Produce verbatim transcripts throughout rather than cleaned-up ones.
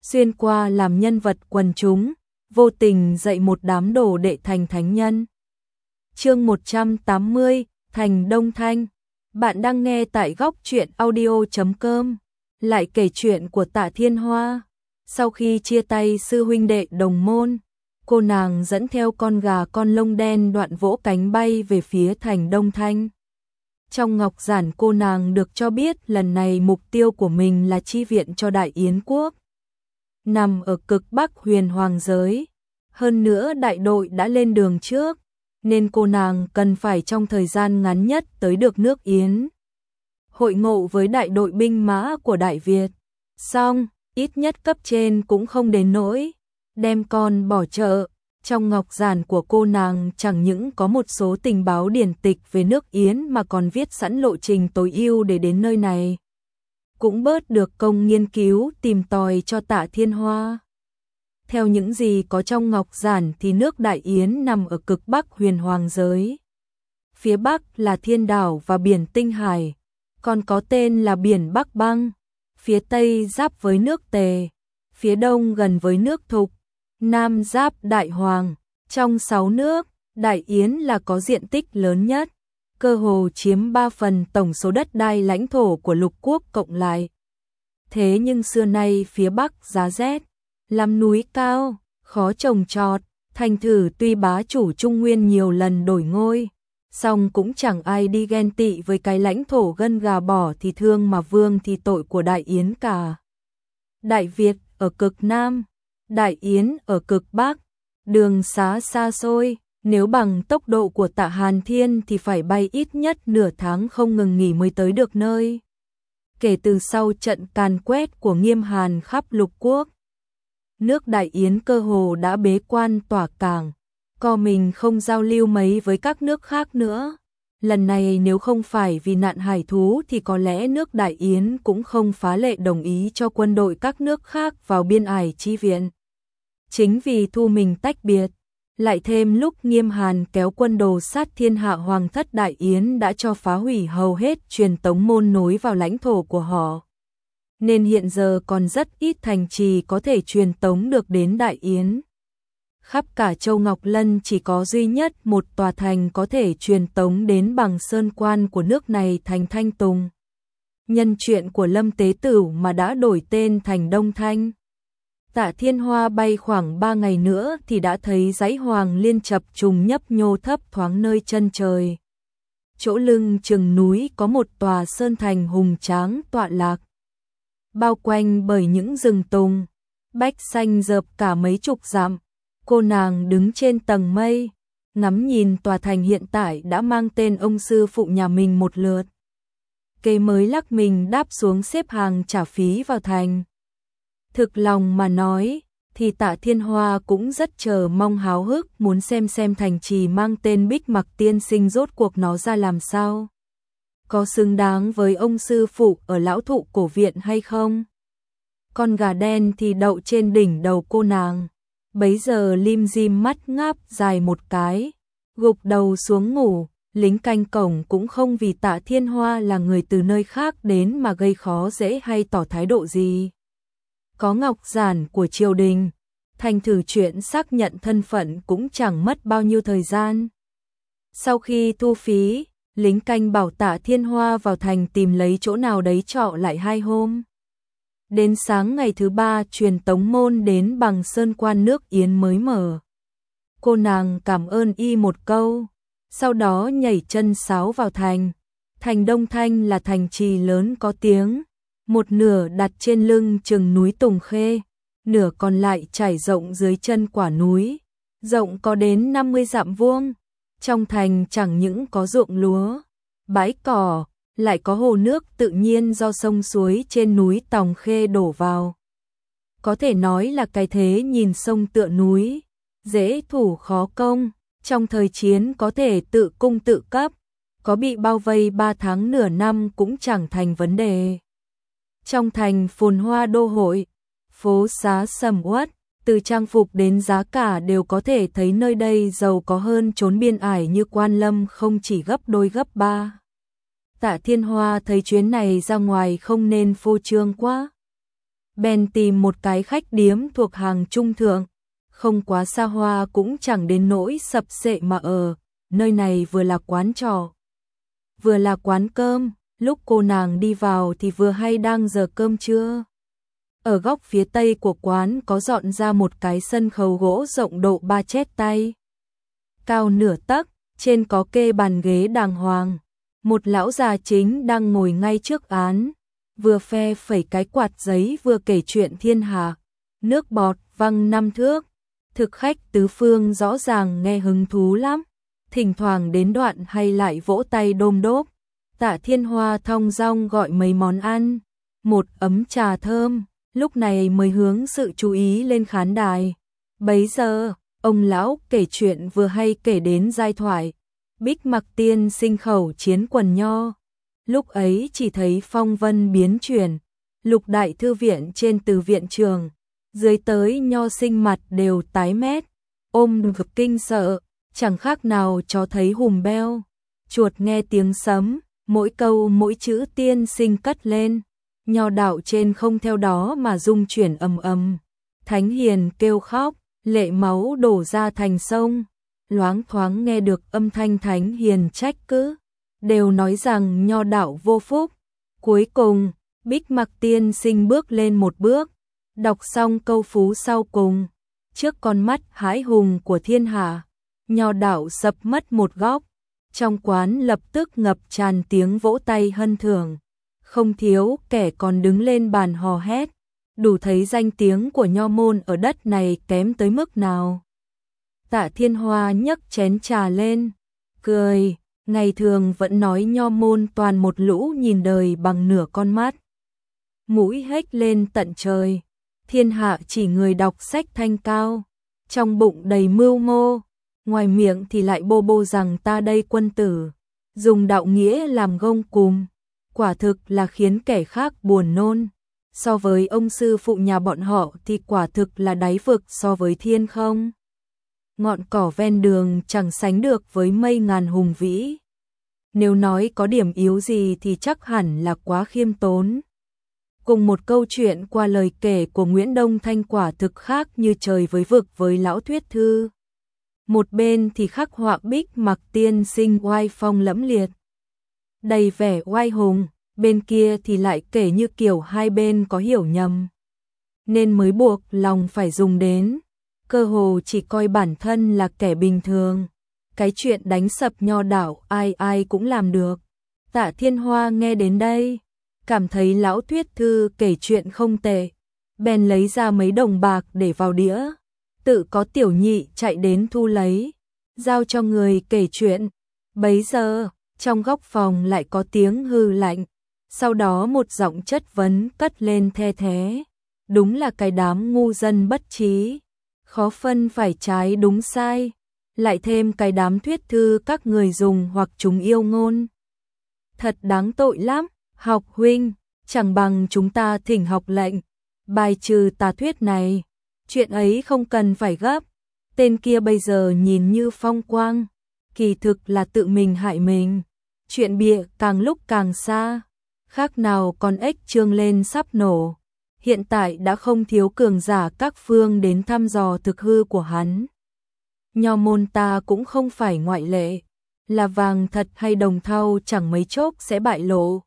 xuyên qua làm nhân vật quần chúng, vô tình dạy một đám đồ đệ thành thánh nhân. Chương một trăm tám mươi, Thành Đông Thanh. Bạn đang nghe tại góc truyện audio chấm com. Lại kể chuyện của Tạ Thiên Hoa. Sau khi chia tay sư huynh đệ đồng môn, cô nàng dẫn theo con gà con lông đen đoạn vỗ cánh bay về phía thành Đông Thanh. Trong ngọc giản cô nàng được cho biết lần này mục tiêu của mình là chi viện cho Đại Yến quốc. Nằm ở cực bắc huyền hoàng giới. Hơn nữa đại đội đã lên đường trước, nên cô nàng cần phải trong thời gian ngắn nhất tới được nước Yến. Hội ngộ với đại đội binh mã của Đại Việt. Xong, ít nhất cấp trên cũng không đến nỗi đem con bỏ chợ. Trong ngọc giản của cô nàng chẳng những có một số tình báo điển tịch về nước Yến mà còn viết sẵn lộ trình tối ưu để đến nơi này. Cũng bớt được công nghiên cứu tìm tòi cho Tạ Thiên Hoa. Theo những gì có trong ngọc giản thì nước Đại Yến nằm ở cực bắc huyền hoàng giới. Phía bắc là Thiên Đảo và biển Tinh Hải, còn có tên là biển Bắc Băng. Phía tây giáp với nước Tề, phía đông gần với nước Thục, nam giáp Đại Hoàng. Trong sáu nước, Đại Yến là có diện tích lớn nhất, cơ hồ chiếm ba phần tổng số đất đai lãnh thổ của lục quốc cộng lại. Thế nhưng xưa nay phía bắc giá rét, làm núi cao, khó trồng trọt, thành thử tuy bá chủ Trung Nguyên nhiều lần đổi ngôi, song cũng chẳng ai đi ghen tị với cái lãnh thổ gân gà bỏ thì thương mà vương thì tội của Đại Yến cả. Đại Việt ở cực nam, Đại Yến ở cực bắc, đường xá xa xôi, nếu bằng tốc độ của Tạ Hàn Thiên thì phải bay ít nhất nửa tháng không ngừng nghỉ mới tới được nơi. Kể từ sau trận càn quét của Nghiêm Hàn khắp lục quốc, nước Đại Yến cơ hồ đã bế quan tỏa cảng, co mình không giao lưu mấy với các nước khác nữa. Lần này nếu không phải vì nạn hải thú thì có lẽ nước Đại Yến cũng không phá lệ đồng ý cho quân đội các nước khác vào biên ải chi viện. Chính vì thu mình tách biệt, lại thêm lúc Nghiêm Hàn kéo quân đồ sát thiên hạ hoàng thất Đại Yến đã cho phá hủy hầu hết truyền tống môn nối vào lãnh thổ của họ, nên hiện giờ còn rất ít thành trì có thể truyền tống được đến Đại Yến. Khắp cả châu Ngọc Lân chỉ có duy nhất một tòa thành có thể truyền tống đến bằng sơn quan của nước này, thành Thanh Tùng. Nhân chuyện của Lâm Tế Tửu mà đã đổi tên thành Đông Thanh. Tạ Thiên Hoa bay khoảng ba ngày nữa thì đã thấy dãy Hoàng Liên chập trùng nhấp nhô thấp thoáng nơi chân trời. Chỗ lưng chừng núi có một tòa sơn thành hùng tráng tọa lạc, bao quanh bởi những rừng tùng, bách xanh rợp cả mấy chục dặm. Cô nàng đứng trên tầng mây, ngắm nhìn tòa thành hiện tại đã mang tên ông sư phụ nhà mình một lượt. Kế mới lắc mình đáp xuống xếp hàng trả phí vào thành. Thực lòng mà nói, thì Tạ Thiên Hoa cũng rất chờ mong háo hức muốn xem xem thành trì mang tên Bích Mặc Tiên Sinh rốt cuộc nó ra làm sao. Có xứng đáng với ông sư phụ ở lão thụ cổ viện hay không? Con gà đen thì đậu trên đỉnh đầu cô nàng. Bấy giờ lim dim mắt ngáp dài một cái, gục đầu xuống ngủ. Lính canh cổng cũng không vì Tạ Thiên Hoa là người từ nơi khác đến mà gây khó dễ hay tỏ thái độ gì. Có ngọc giản của triều đình, thành thử chuyện xác nhận thân phận cũng chẳng mất bao nhiêu thời gian. Sau khi thu phí, lính canh bảo Tạ Thiên Hoa vào thành tìm lấy chỗ nào đấy trọ lại hai hôm. Đến sáng ngày thứ ba truyền tống môn đến bằng sơn quan nước Yến mới mở. Cô nàng cảm ơn y một câu, sau đó nhảy chân sáo vào thành. Thành Đông Thanh là thành trì lớn có tiếng, một nửa đặt trên lưng chừng núi Tùng Khê, nửa còn lại trải rộng dưới chân quả núi, rộng có đến năm mươi dặm vuông. Trong thành chẳng những có ruộng lúa, bãi cỏ, lại có hồ nước tự nhiên do sông suối trên núi Tòng Khê đổ vào. Có thể nói là cái thế nhìn sông tựa núi, dễ thủ khó công, trong thời chiến có thể tự cung tự cấp, có bị bao vây ba tháng nửa năm cũng chẳng thành vấn đề. Trong thành phồn hoa đô hội, phố xá sầm uất, từ trang phục đến giá cả đều có thể thấy nơi đây giàu có hơn chốn biên ải như Quan Lâm không chỉ gấp đôi gấp ba. Tạ Thiên Hoa thấy chuyến này ra ngoài không nên phô trương quá. bèn tìm một cái khách điếm thuộc hàng trung thượng, không quá xa hoa cũng chẳng đến nỗi sập xệ mà ở, nơi này vừa là quán trọ, vừa là quán cơm, lúc cô nàng đi vào thì vừa hay đang giờ cơm trưa. Ở góc phía tây của quán có dọn ra một cái sân khấu gỗ rộng độ ba chét tay, cao nửa tấc, trên có kê bàn ghế đàng hoàng. Một lão già chính đang ngồi ngay trước án, vừa phe phẩy cái quạt giấy vừa kể chuyện thiên hạ, nước bọt văng năm thước. Thực khách tứ phương rõ ràng nghe hứng thú lắm, thỉnh thoảng đến đoạn hay lại vỗ tay đôm đốp. Tạ Thiên Hoa thong dong gọi mấy món ăn, một ấm trà thơm, lúc này mới hướng sự chú ý lên khán đài. Bấy giờ, ông lão kể chuyện vừa hay kể đến giai thoại Bích Mặc Tiên sinh khẩu chiến quần nho. Lúc ấy chỉ thấy phong vân biến chuyển, lục đại thư viện trên từ viện trường, dưới tới nho sinh mặt đều tái mét, ôm ngực kinh sợ, chẳng khác nào chó thấy hùm beo, chuột nghe tiếng sấm, mỗi câu mỗi chữ tiên sinh cất lên, nho đạo trên không theo đó mà rung chuyển ầm ầm, thánh hiền kêu khóc, lệ máu đổ ra thành sông, loáng thoáng nghe được âm thanh thánh hiền trách cứ, đều nói rằng nho đạo vô phúc. Cuối cùng, Bích Mặc tiên sinh bước lên một bước, đọc xong câu phú sau cùng, trước con mắt hãi hùng của thiên hạ, nho đạo sập mất một góc, trong quán lập tức ngập tràn tiếng vỗ tay hân thưởng, không thiếu kẻ còn đứng lên bàn hò hét, đủ thấy danh tiếng của nho môn ở đất này kém tới mức nào. Tạ Thiên Hoa nhấc chén trà lên, cười, ngày thường vẫn nói nho môn toàn một lũ nhìn đời bằng nửa con mắt. Mũi hếch lên tận trời, thiên hạ chỉ người đọc sách thanh cao, trong bụng đầy mưu mô, ngoài miệng thì lại bô bô rằng ta đây quân tử, dùng đạo nghĩa làm gông cùm, quả thực là khiến kẻ khác buồn nôn. So với ông sư phụ nhà bọn họ thì quả thực là đáy vực so với thiên không. Ngọn cỏ ven đường chẳng sánh được với mây ngàn hùng vĩ. Nếu nói có điểm yếu gì thì chắc hẳn là quá khiêm tốn. Cùng một câu chuyện qua lời kể của Nguyễn Đông Thanh quả thực khác như trời với vực với lão thuyết thư. Một bên thì khắc họa Bích Mặc tiên sinh oai phong lẫm liệt, đầy vẻ oai hùng, bên kia thì lại kể như kiểu hai bên có hiểu nhầm, nên mới buộc lòng phải dùng đến, cơ hồ chỉ coi bản thân là kẻ bình thường. Cái chuyện đánh sập nho đạo ai ai cũng làm được. Tạ Thiên Hoa nghe đến đây, cảm thấy lão thuyết thư kể chuyện không tệ, bèn lấy ra mấy đồng bạc để vào đĩa, tự có tiểu nhị chạy đến thu lấy, giao cho người kể chuyện. Bấy giờ, trong góc phòng lại có tiếng hư lạnh, sau đó một giọng chất vấn cất lên the thế. Đúng là cái đám ngu dân bất trí, khó phân phải trái đúng sai, lại thêm cái đám thuyết thư các người dùng hoặc chúng yêu ngôn. Thật đáng tội lắm, học huynh, chẳng bằng chúng ta thỉnh học lệnh, bài trừ tà thuyết này, chuyện ấy không cần phải gấp, tên kia bây giờ nhìn như phong quang, kỳ thực là tự mình hại mình, chuyện bịa càng lúc càng xa, khác nào con ếch trương lên sắp nổ. Hiện tại đã không thiếu cường giả các phương đến thăm dò thực hư của hắn. Nho môn ta cũng không phải ngoại lệ, là vàng thật hay đồng thau chẳng mấy chốc sẽ bại lộ.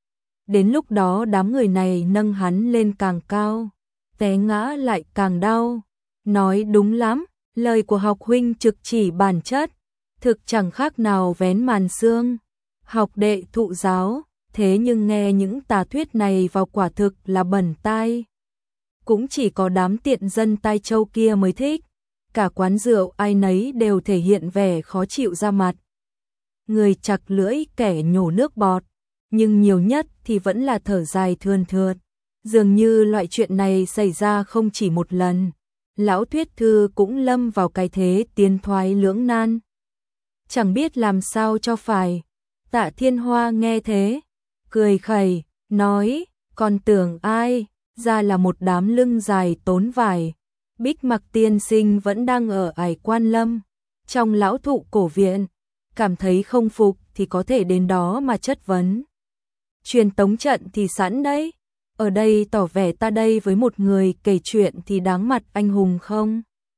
Đến lúc đó đám người này nâng hắn lên càng cao, té ngã lại càng đau. Nói đúng lắm, lời của học huynh trực chỉ bản chất, thực chẳng khác nào vén màn xương. Học đệ thụ giáo, thế nhưng nghe những tà thuyết này vào quả thực là bẩn tai. Cũng chỉ có đám tiện dân tai châu kia mới thích, cả quán rượu ai nấy đều thể hiện vẻ khó chịu ra mặt. Người chặt lưỡi kẻ nhổ nước bọt, nhưng nhiều nhất thì vẫn là thở dài thườn thượt. Dường như loại chuyện này xảy ra không chỉ một lần, lão thuyết thư cũng lâm vào cái thế tiến thoái lưỡng nan. Chẳng biết làm sao cho phải. Tạ Thiên Hoa nghe thế, cười khẩy, nói, còn tưởng ai, ra là một đám lưng dài tốn vải. Bích Mặc tiên sinh vẫn đang ở ải Quan Lâm, trong lão thụ cổ viện, cảm thấy không phục thì có thể đến đó mà chất vấn. Truyền tống trận thì sẵn đấy, Ở đây tỏ vẻ ta đây với một người kể chuyện thì đáng mặt anh hùng không?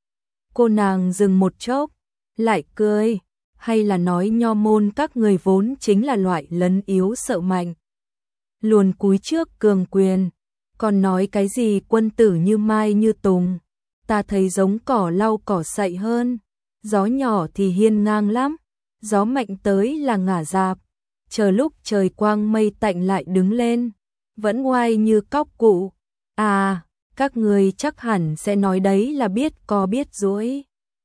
Cô nàng dừng một chốc, lại cười, hay là nói nho môn các người vốn chính là loại lấn yếu sợ mạnh. Luồn cúi trước cường quyền, còn nói cái gì quân tử như mai như tùng, ta thấy giống cỏ lau cỏ sậy hơn, gió nhỏ thì hiên ngang lắm, gió mạnh tới là ngả dạp, chờ lúc trời quang mây tạnh lại đứng lên, vẫn oai như cóc cụ. À, các người chắc hẳn sẽ nói đấy là biết co biết duỗi.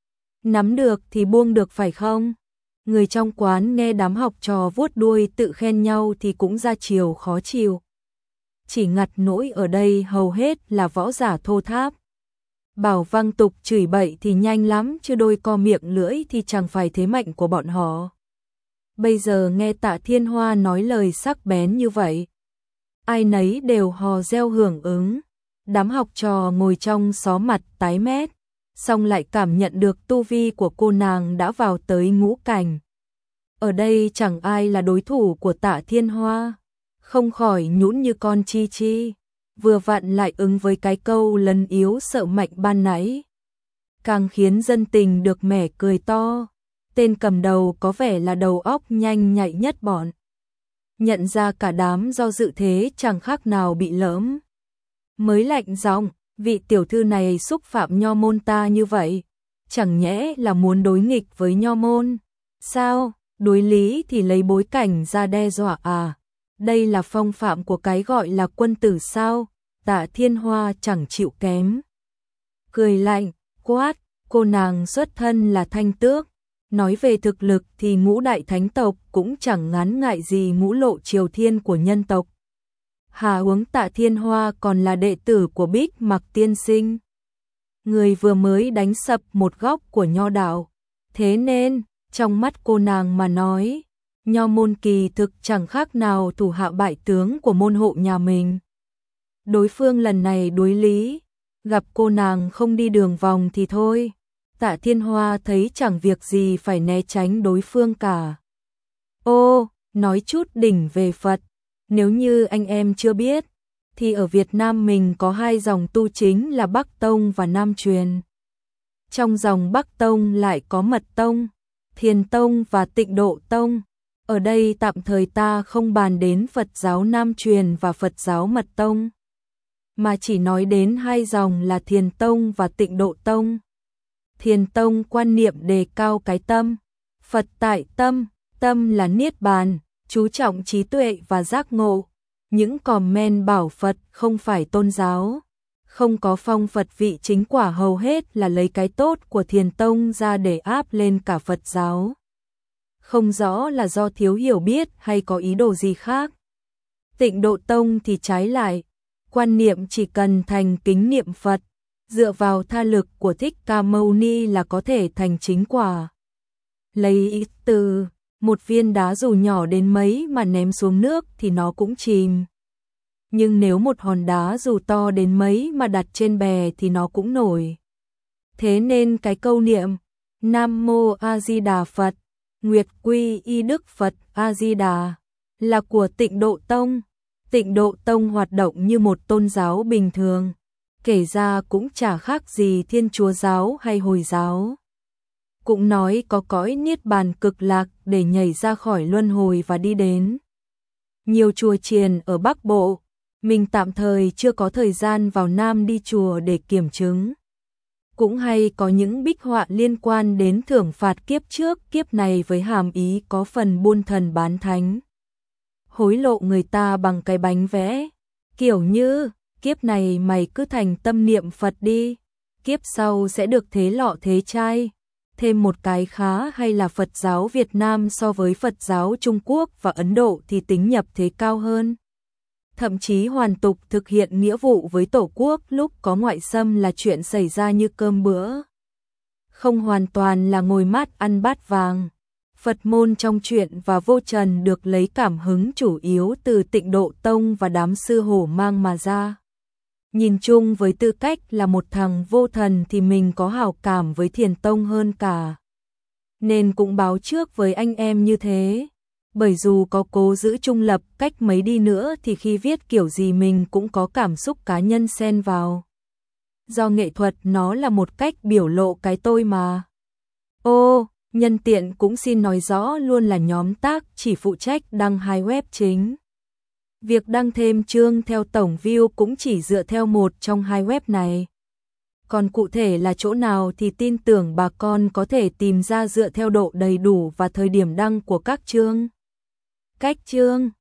Nắm được thì buông được phải không? Người trong quán nghe đám học trò vuốt đuôi tự khen nhau thì cũng ra chiều khó chịu. Chỉ ngặt nỗi ở đây hầu hết là võ giả thô tháp. Bảo văng tục chửi bậy thì nhanh lắm, chứ đôi co miệng lưỡi thì chẳng phải thế mạnh của bọn họ. Bây giờ nghe Tạ Thiên Hoa nói lời sắc bén như vậy, ai nấy đều hò reo hưởng ứng. Đám học trò ngồi trong xó mặt tái mét, xong lại cảm nhận được tu vi của cô nàng đã vào tới ngũ cảnh. Ở đây chẳng ai là đối thủ của Tạ Thiên Hoa, không khỏi nhũn như con chi chi, vừa vặn lại ứng với cái câu lấn yếu sợ mạnh ban nãy. Càng khiến dân tình được mẻ cười to, tên cầm đầu có vẻ là đầu óc nhanh nhạy nhất bọn. Nhận ra cả đám do dự thế chẳng khác nào bị lỡm. Mới lạnh giọng, vị tiểu thư này xúc phạm nho môn ta như vậy, chẳng nhẽ là muốn đối nghịch với nho môn? Sao, đối lý thì lấy bối cảnh ra đe dọa à? Đây là phong phạm của cái gọi là quân tử sao? Tạ Thiên Hoa chẳng chịu kém. Cười lạnh, quát, cô nàng xuất thân là thanh tước. Nói về thực lực thì ngũ đại thánh tộc cũng chẳng ngán ngại gì ngũ lộ triều thiên của nhân tộc. Hà huống Tạ Thiên Hoa còn là đệ tử của Bích Mặc tiên sinh, người vừa mới đánh sập một góc của nho đạo. Thế nên, trong mắt cô nàng mà nói, nho môn kỳ thực chẳng khác nào thủ hạ bại tướng của môn hộ nhà mình. Đối phương lần này đối lý, gặp cô nàng không đi đường vòng thì thôi. Tạ Thiên Hoa thấy chẳng việc gì phải né tránh đối phương cả. Ô, nói chút đỉnh về Phật, nếu như anh em chưa biết, thì ở Việt Nam mình có hai dòng tu chính là Bắc Tông và Nam Truyền. Trong dòng Bắc Tông lại có Mật Tông, Thiền Tông và Tịnh Độ Tông. Ở đây tạm thời ta không bàn đến Phật giáo Nam Truyền và Phật giáo Mật Tông, mà chỉ nói đến hai dòng là Thiền Tông và Tịnh Độ Tông. Thiền Tông quan niệm đề cao cái tâm, Phật tại tâm, tâm là niết bàn, chú trọng trí tuệ và giác ngộ. Những comment bảo Phật không phải tôn giáo, không có phong Phật vị chính quả hầu hết là lấy cái tốt của Thiền Tông ra để áp lên cả Phật giáo. Không rõ là do thiếu hiểu biết hay có ý đồ gì khác. Tịnh Độ Tông thì trái lại, quan niệm chỉ cần thành kính niệm Phật, dựa vào tha lực của Thích Ca Mâu Ni là có thể thành chính quả. Lấy ý từ, một viên đá dù nhỏ đến mấy mà ném xuống nước thì nó cũng chìm. Nhưng nếu một hòn đá dù to đến mấy mà đặt trên bè thì nó cũng nổi. Thế nên cái câu niệm Nam Mô A Di Đà Phật, Nguyệt Quy Y Đức Phật A Di Đà là của Tịnh Độ Tông. Tịnh Độ Tông hoạt động như một tôn giáo bình thường, kể ra cũng chả khác gì Thiên Chúa giáo hay Hồi giáo. Cũng nói có cõi niết bàn cực lạc để nhảy ra khỏi luân hồi và đi đến. Nhiều chùa chiền ở Bắc Bộ, mình tạm thời chưa có thời gian vào Nam đi chùa để kiểm chứng. Cũng hay có những bích họa liên quan đến thưởng phạt kiếp trước kiếp này với hàm ý có phần buôn thần bán thánh. Hối lộ người ta bằng cái bánh vẽ, kiểu như kiếp này mày cứ thành tâm niệm Phật đi, kiếp sau sẽ được thế lọ thế chai. Thêm một cái khá hay là Phật giáo Việt Nam so với Phật giáo Trung Quốc và Ấn Độ thì tính nhập thế cao hơn. Thậm chí hoàn tục thực hiện nghĩa vụ với Tổ quốc lúc có ngoại xâm là chuyện xảy ra như cơm bữa. Không hoàn toàn là ngồi mát ăn bát vàng. Phật môn trong truyện và vô trần được lấy cảm hứng chủ yếu từ Tịnh Độ Tông và đám sư hổ mang mà ra. Nhìn chung với tư cách là một thằng vô thần thì mình có hảo cảm với Thiền Tông hơn cả. Nên cũng báo trước với anh em như thế. Bởi dù có cố giữ trung lập cách mấy đi nữa thì khi viết kiểu gì mình cũng có cảm xúc cá nhân xen vào. Do nghệ thuật nó là một cách biểu lộ cái tôi mà. Ô, nhân tiện cũng xin nói rõ luôn là nhóm tác chỉ phụ trách đăng hai web chính. Việc đăng thêm chương theo tổng view cũng chỉ dựa theo một trong hai web này. Còn cụ thể là chỗ nào thì tin tưởng bà con có thể tìm ra dựa theo độ đầy đủ và thời điểm đăng của các chương. Cách chương